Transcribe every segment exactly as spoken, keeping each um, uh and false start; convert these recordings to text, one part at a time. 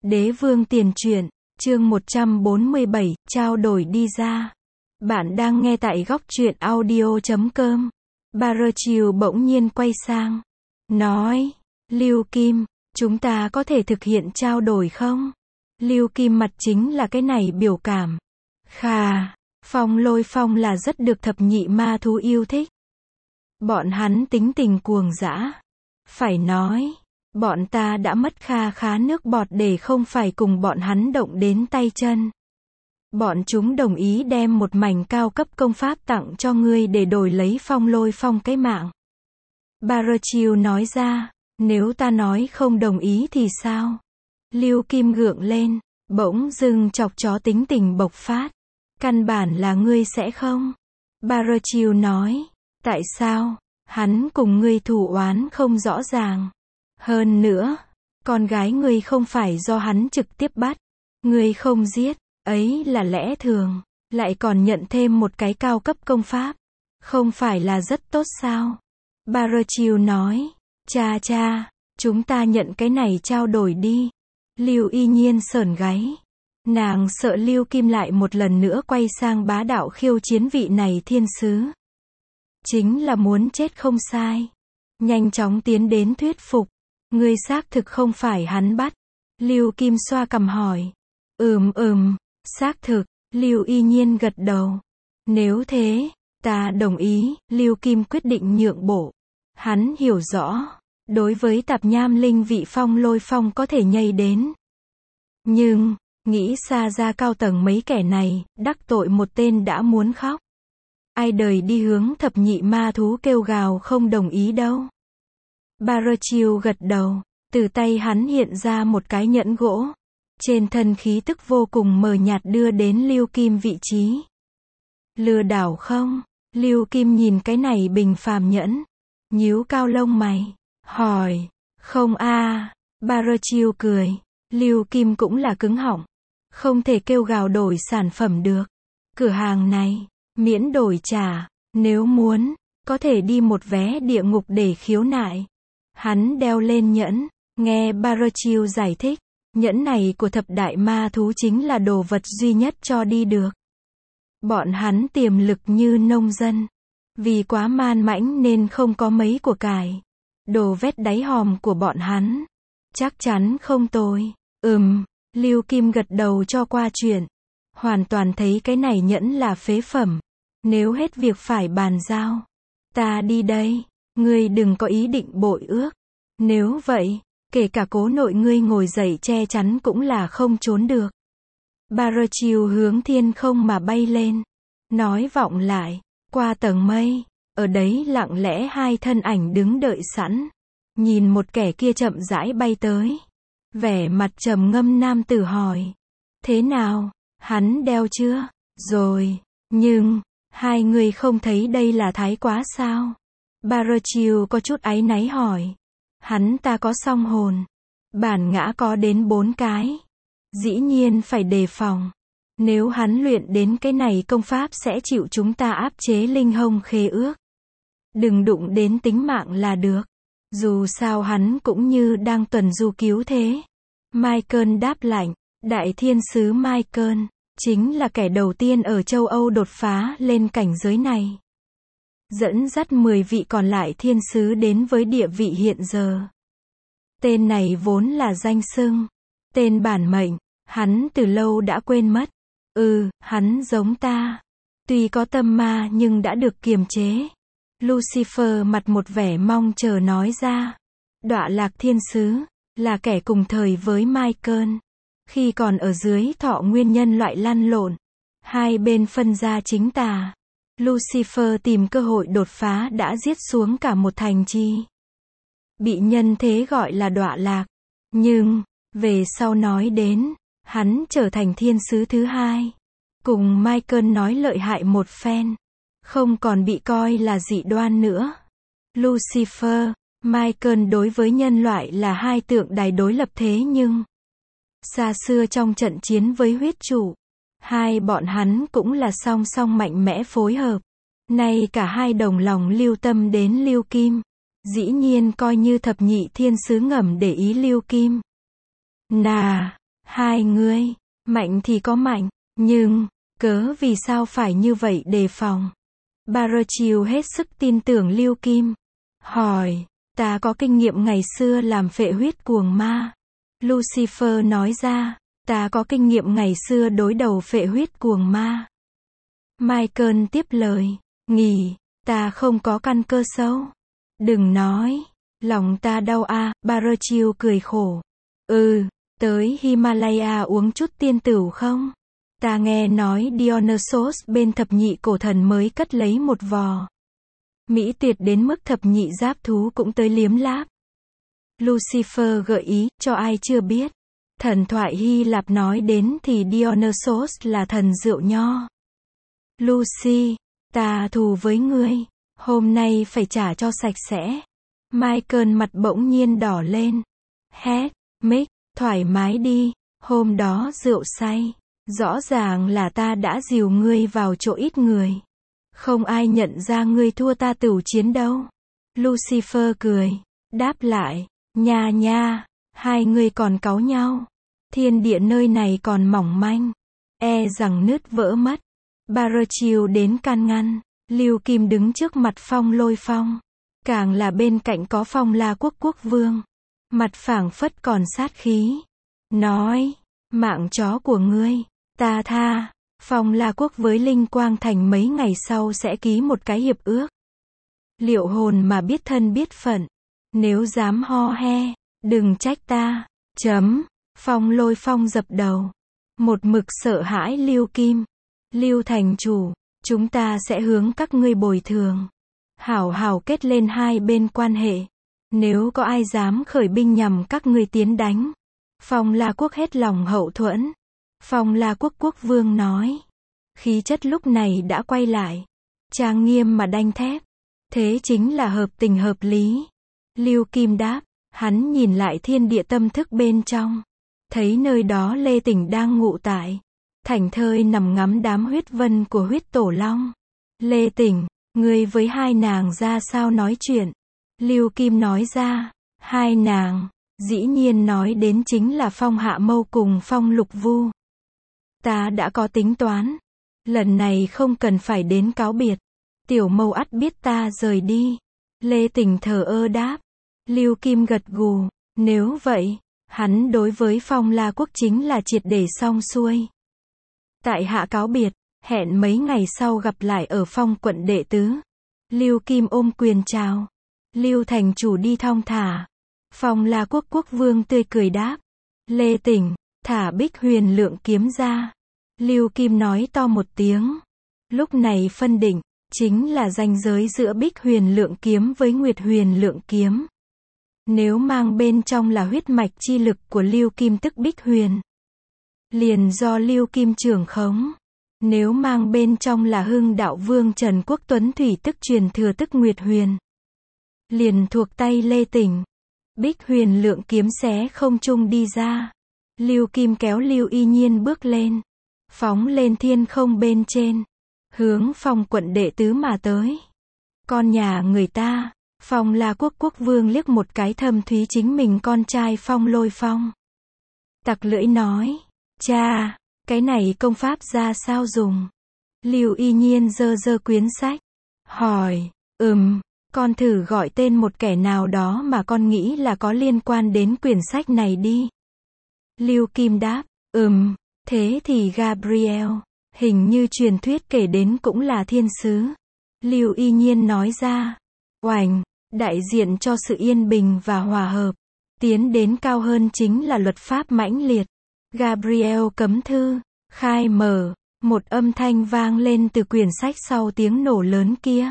Đế vương tiền truyện, chương một trăm bốn mươi bảy, trao đổi đi ra. Bạn đang nghe tại góc truyện audio chấm com. Bà Rơ Chiều bỗng nhiên quay sang. Nói, Lưu Kim, chúng ta có thể thực hiện trao đổi không? Lưu Kim mặt chính là cái này biểu cảm. Khà, Phong Lôi Phong là rất được thập nhị ma thú yêu thích. Bọn hắn tính tình cuồng dã. Phải nói, bọn ta đã mất kha khá nước bọt để không phải cùng bọn hắn động đến tay chân. Bọn chúng đồng ý đem một mảnh cao cấp công pháp tặng cho ngươi để đổi lấy Phong Lôi Phong cái mạng. Bà Rơ Chiều nói ra, nếu ta nói không đồng ý thì sao? Lưu Kim gượng lên, bỗng dưng chọc chó tính tình bộc phát. Căn bản là ngươi sẽ không. Bà Rơ Chiều nói, tại sao? Hắn cùng ngươi thù oán không rõ ràng. Hơn nữa, con gái ngươi không phải do hắn trực tiếp bắt. Ngươi không giết, ấy là lẽ thường. Lại còn nhận thêm một cái cao cấp công pháp. Không phải là rất tốt sao? Bà Rơ Chiều nói, cha cha, chúng ta nhận cái này trao đổi đi. Lưu Y Nhiên sởn gáy. Nàng sợ Lưu Kim lại một lần nữa quay sang bá đạo khiêu chiến vị này thiên sứ. Chính là muốn chết không sai. Nhanh chóng tiến đến thuyết phục. Ngươi xác thực không phải hắn bắt. Lưu Kim xoa cằm hỏi. Ừm ừm, xác thực. Lưu Y Nhiên gật đầu. Nếu thế, ta đồng ý. Lưu Kim quyết định nhượng bộ. Hắn hiểu rõ, đối với tạp nham linh vị Phong Lôi Phong có thể nhây đến. Nhưng, nghĩ xa ra cao tầng mấy kẻ này, đắc tội một tên đã muốn khóc. Ai đời đi hướng thập nhị ma thú kêu gào không đồng ý đâu. Bà Rơ Chiều gật đầu, từ tay hắn hiện ra một cái nhẫn gỗ. Trên thân khí tức vô cùng mờ nhạt đưa đến Lưu Kim vị trí. Lừa đảo không? Lưu Kim nhìn cái này bình phàm nhẫn. Nhíu cao lông mày. Hỏi. Không a à. Bà Rơ Chiều cười. Lưu Kim cũng là cứng họng. Không thể kêu gào đổi sản phẩm được. Cửa hàng này, miễn đổi trả. Nếu muốn, có thể đi một vé địa ngục để khiếu nại. Hắn đeo lên nhẫn. Nghe Bà Rơ Chiều giải thích. Nhẫn này của thập đại ma thú chính là đồ vật duy nhất cho đi được. Bọn hắn tiềm lực như nông dân. Vì quá man mãnh nên không có mấy của cải. Đồ vét đáy hòm của bọn hắn. Chắc chắn không tồi. Ừm, Lưu Kim gật đầu cho qua chuyện. Hoàn toàn thấy cái này nhẫn là phế phẩm. Nếu hết việc phải bàn giao. Ta đi đây. Ngươi đừng có ý định bội ước. Nếu vậy, kể cả cố nội ngươi ngồi dậy che chắn cũng là không trốn được. Bà Rơ Chiều hướng thiên không mà bay lên. Nói vọng lại. Qua tầng mây, ở đấy lặng lẽ hai thân ảnh đứng đợi sẵn. Nhìn một kẻ kia chậm rãi bay tới. Vẻ mặt trầm ngâm nam tử hỏi. Thế nào, hắn đeo chưa? Rồi, nhưng, hai người không thấy đây là thái quá sao? Bà Rơ Chiều có chút áy náy hỏi. Hắn ta có song hồn. Bản ngã có đến bốn cái. Dĩ nhiên phải đề phòng. Nếu hắn luyện đến cái này công pháp sẽ chịu chúng ta áp chế linh hông khế ước. Đừng đụng đến tính mạng là được. Dù sao hắn cũng như đang tuần du cứu thế. Michael đáp lạnh. Đại thiên sứ Michael, chính là kẻ đầu tiên ở châu Âu đột phá lên cảnh giới này. Dẫn dắt mười vị còn lại thiên sứ đến với địa vị hiện giờ. Tên này vốn là danh xưng. Tên bản mệnh, hắn từ lâu đã quên mất. Ừ, hắn giống ta. Tuy có tâm ma nhưng đã được kiềm chế. Lucifer mặt một vẻ mong chờ nói ra. Đọa lạc thiên sứ, là kẻ cùng thời với Michael. Khi còn ở dưới thọ nguyên nhân loại lăn lộn. Hai bên phân ra chính tà. Lucifer tìm cơ hội đột phá đã giết xuống cả một thành trì. Bị nhân thế gọi là đọa lạc. Nhưng, về sau nói đến, hắn trở thành thiên sứ thứ hai. Cùng Michael nói lợi hại một phen. Không còn bị coi là dị đoan nữa. Lucifer, Michael đối với nhân loại là hai tượng đài đối lập thế nhưng xa xưa trong trận chiến với huyết chủ, hai bọn hắn cũng là song song mạnh mẽ phối hợp. Nay cả hai đồng lòng lưu tâm đến Lưu Kim. Dĩ nhiên coi như thập nhị thiên sứ ngầm để ý Lưu Kim. Nà, Hai người, mạnh thì có mạnh, nhưng, cớ vì sao phải như vậy đề phòng? Barrow hết sức tin tưởng Lưu Kim. Hỏi, ta có kinh nghiệm ngày xưa làm phệ huyết cuồng ma. Lucifer nói ra, ta có kinh nghiệm ngày xưa đối đầu phệ huyết cuồng ma. Michael tiếp lời, nghỉ, ta không có căn cơ xấu. Đừng nói, lòng ta đau a. À, Barrow cười khổ. Ừ, tới Himalaya uống chút tiên tửu không? Ta nghe nói Dionysos bên thập nhị cổ thần mới cất lấy một vò. Mỹ tuyệt đến mức thập nhị giáp thú cũng tới liếm láp. Lucifer gợi ý, cho ai chưa biết. Thần thoại Hy Lạp nói đến thì Dionysos là thần rượu nho. Lucy, ta thù với ngươi, hôm nay phải trả cho sạch sẽ. Michael mặt bỗng nhiên đỏ lên. Hét, Mick, thoải mái đi, hôm đó rượu say. Rõ ràng là ta đã dìu ngươi vào chỗ ít người. Không ai nhận ra ngươi thua ta tửu chiến đâu. Lucifer cười, đáp lại, nha nha, hai người còn cáu nhau. Thiên địa nơi này còn mỏng manh, e rằng nứt vỡ mất. Barrow đến can ngăn, Lưu Kim đứng trước mặt Phong Lôi Phong. Càng là bên cạnh có Phong La Quốc quốc vương. Mặt phảng phất còn sát khí. Nói, mạng chó của ngươi, ta tha. Phong La Quốc với Linh Quang Thành mấy ngày sau sẽ ký một cái hiệp ước. Liệu hồn mà biết thân biết phận. Nếu dám ho he, đừng trách ta. Chấm. Phong Lôi Phong dập đầu. Một mực sợ hãi Lưu Kim. Lưu thành chủ, chúng ta sẽ hướng các ngươi bồi thường. Hảo hảo kết lên hai bên quan hệ. Nếu có ai dám khởi binh nhằm các ngươi tiến đánh. Phong La Quốc hết lòng hậu thuẫn. Phong La Quốc quốc vương nói. Khí chất lúc này đã quay lại. Trang nghiêm mà đanh thép. Thế chính là hợp tình hợp lý. Lưu Kim đáp. Hắn nhìn lại thiên địa tâm thức bên trong. Thấy nơi đó Lê Tỉnh đang ngụ tại. Thảnh thơi nằm ngắm đám huyết vân của huyết tổ long. Lê Tỉnh, ngươi với hai nàng ra sao nói chuyện? Lưu Kim nói ra. Hai nàng, dĩ nhiên nói đến chính là Phong Hạ Mâu cùng Phong Lục Vu. Ta đã có tính toán. Lần này không cần phải đến cáo biệt. Tiểu Mâu ắt biết ta rời đi. Lê Tỉnh thờ ơ đáp. Lưu Kim gật gù. Nếu vậy, hắn đối với Phong La Quốc chính là triệt để xong xuôi. Tại hạ cáo biệt, hẹn mấy ngày sau gặp lại ở Phong quận đệ tứ. Lưu Kim ôm quyền chào. Lưu thành chủ đi thong thả. Phong La Quốc quốc vương tươi cười đáp. Lê Tỉnh, thả Bích Huyền Lượng kiếm ra. Lưu Kim nói to một tiếng. Lúc này phân định, chính là ranh giới giữa Bích Huyền Lượng kiếm với Nguyệt Huyền Lượng kiếm. Nếu mang bên trong là huyết mạch chi lực của Lưu Kim tức Bích Huyền, liền do Lưu Kim trưởng khống. Nếu mang bên trong là Hưng Đạo Vương Trần Quốc Tuấn Thủy tức truyền thừa tức Nguyệt Huyền, liền thuộc tay Lê Tỉnh. Bích Huyền Lượng kiếm xé không trung đi ra. Lưu Kim kéo Lưu Y Nhiên bước lên, phóng lên thiên không bên trên, hướng Phong quận đệ tứ mà tới. Con nhà người ta, Phong La Quốc quốc vương liếc một cái thâm thúy chính mình con trai Phong Lôi Phong. Tặc lưỡi nói, cha, cái này công pháp ra sao dùng? Lưu Y Nhiên giơ giơ quyển sách, hỏi, ừm, con thử gọi tên một kẻ nào đó mà con nghĩ là có liên quan đến quyển sách này đi. Lưu Kim đáp, ừm, thế thì Gabriel, hình như truyền thuyết kể đến cũng là thiên sứ. Lưu Y Nhiên nói ra, oành, đại diện cho sự yên bình và hòa hợp. Tiến đến cao hơn chính là luật pháp mãnh liệt. Gabriel cấm thư, khai mở, một âm thanh vang lên từ quyển sách sau tiếng nổ lớn kia.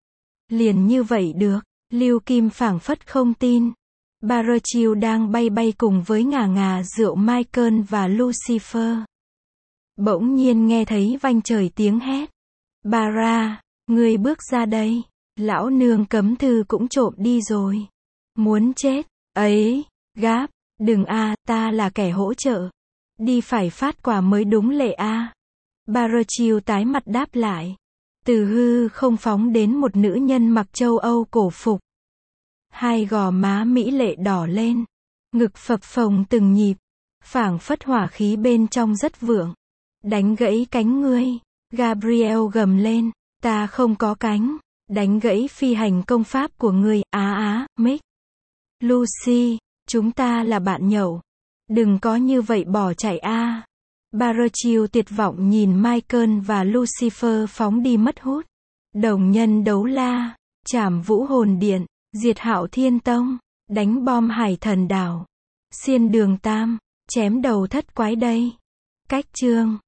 Liền như vậy được, Lưu Kim phảng phất không tin. Barrow đang bay bay cùng với ngà ngà rượu Michael và Lucifer. Bỗng nhiên nghe thấy vang trời tiếng hét. Bara, ngươi bước ra đây. Lão nương cấm thư cũng trộm đi rồi. Muốn chết, ấy, gáp, đừng a, ta là kẻ hỗ trợ. Đi phải phát quả mới đúng lệ a. Barrow tái mặt đáp lại. Từ hư không phóng đến một nữ nhân mặc châu Âu cổ phục. Hai gò má mỹ lệ đỏ lên. Ngực phập phồng từng nhịp. phảng phất hỏa khí bên trong rất vượng. Đánh gãy cánh ngươi. Gabriel gầm lên. Ta không có cánh. Đánh gãy phi hành công pháp của ngươi. Á á, Mick. Lucy, chúng ta là bạn nhậu. Đừng có như vậy bỏ chạy a. Barachil tuyệt vọng nhìn Michael và Lucifer phóng đi mất hút. Đồng nhân đấu la, trảm vũ hồn điện, diệt hạo thiên tông, đánh bom hải thần đảo, xiên đường tam, chém đầu thất quái đây. Cách chương